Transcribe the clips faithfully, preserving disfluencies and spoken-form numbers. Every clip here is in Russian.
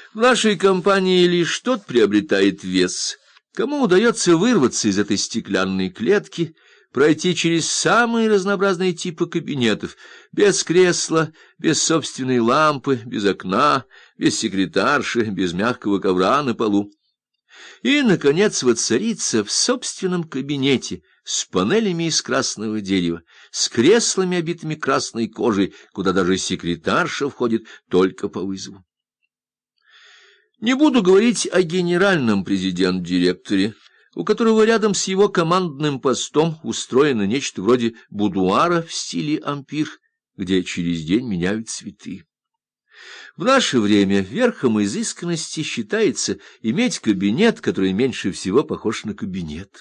В нашей компании лишь тот приобретает вес, кому удается вырваться из этой стеклянной клетки, пройти через самые разнообразные типы кабинетов, без кресла, без собственной лампы, без окна, без секретарши, без мягкого ковра на полу. И, наконец, воцариться в собственном кабинете с панелями из красного дерева, с креслами, обитыми красной кожей, куда даже секретарша входит только по вызову. Не буду говорить о генеральном президент-директоре, у которого рядом с его командным постом устроено нечто вроде будуара в стиле ампир, где через день меняют цветы. В наше время верхом изысканности считается иметь кабинет, который меньше всего похож на кабинет.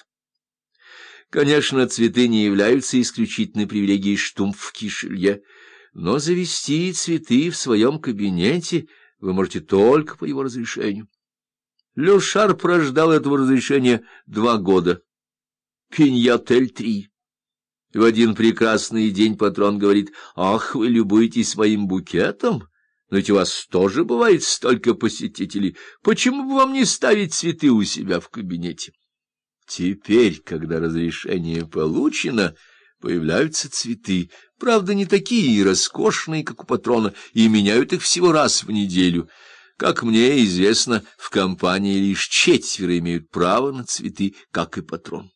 Конечно, цветы не являются исключительной привилегией Штумф-Кишелье, но завести цветы в своем кабинете вы можете только по его разрешению. Ле Шарп прождал этого разрешения два года. Пиньятель три. В один прекрасный день патрон говорит: «Ах, вы любуетесь своим букетом? Но ведь у вас тоже бывает столько посетителей. Почему бы вам не ставить цветы у себя в кабинете?» Теперь, когда разрешение получено, появляются цветы, правда, не такие роскошные, как у патрона, и меняют их всего раз в неделю. Как мне известно, в компании лишь четверо имеют право на цветы, как и патрон.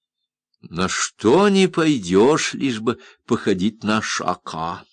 На что не пойдешь, лишь бы походить на Шака.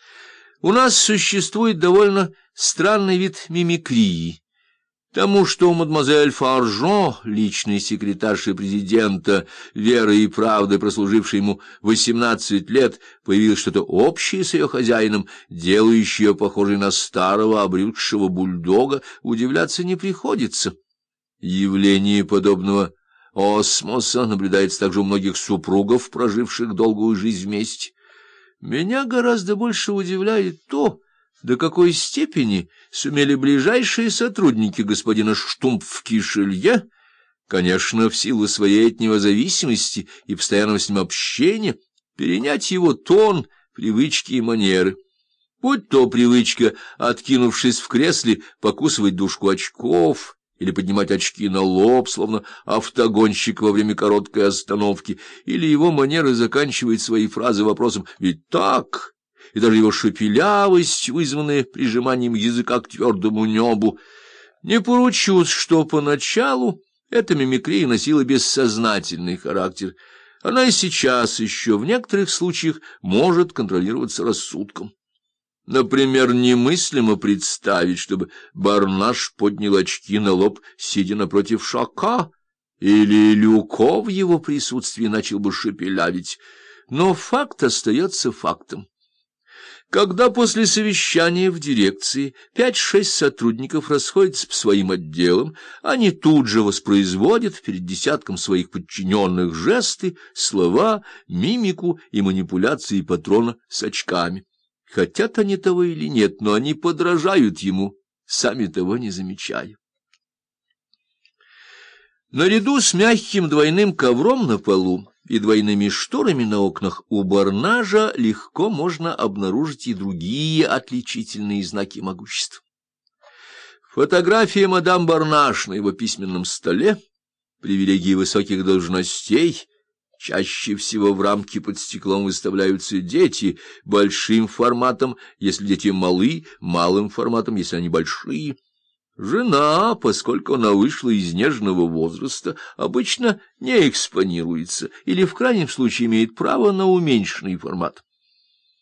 У нас существует довольно странный вид мимикрии. Тому, что у мадемуазель Фаржон, личной секретарши президента, верой и правдой прослужившей ему восемнадцать лет, появилось что-то общее с ее хозяином, делающее ее похожей на старого обрюзгшего бульдога, удивляться не приходится. Явление подобного осмоса наблюдается также у многих супругов, проживших долгую жизнь вместе. Меня гораздо больше удивляет то, до какой степени сумели ближайшие сотрудники господина Штумф-Кишелье, конечно, в силу своей от него зависимости и постоянного с ним общения, перенять его тон, привычки и манеры. Будь то привычка, откинувшись в кресле, покусывать дужку очков или поднимать очки на лоб, словно автогонщик во время короткой остановки, или его манера заканчивать свои фразы вопросом «Ведь так?», и даже его шепелявость, вызванная прижиманием языка к твердому небу. Не поручусь, что поначалу эта мимикрия носила бессознательный характер. Она и сейчас еще в некоторых случаях может контролироваться рассудком. Например, немыслимо представить, чтобы Барнаш поднял очки на лоб, сидя напротив Шака, или Люко в его присутствии начал бы шепелявить. Но факт остается фактом. Когда после совещания в дирекции пять-шесть сотрудников расходятся по своим отделам, они тут же воспроизводят перед десятком своих подчиненных жесты, слова, мимику и манипуляции патрона с очками. Хотят они того или нет, но они подражают ему, сами того не замечая. Наряду с мягким двойным ковром на полу и двойными шторами на окнах у Барнажа легко можно обнаружить и другие отличительные знаки могущества. Фотография мадам Барнаж на его письменном столе, привилегии высоких должностей, чаще всего в рамке под стеклом выставляются дети, большим форматом, если дети малы, малым форматом, если они большие. Жена, поскольку она вышла из нежного возраста, обычно не экспонируется или в крайнем случае имеет право на уменьшенный формат.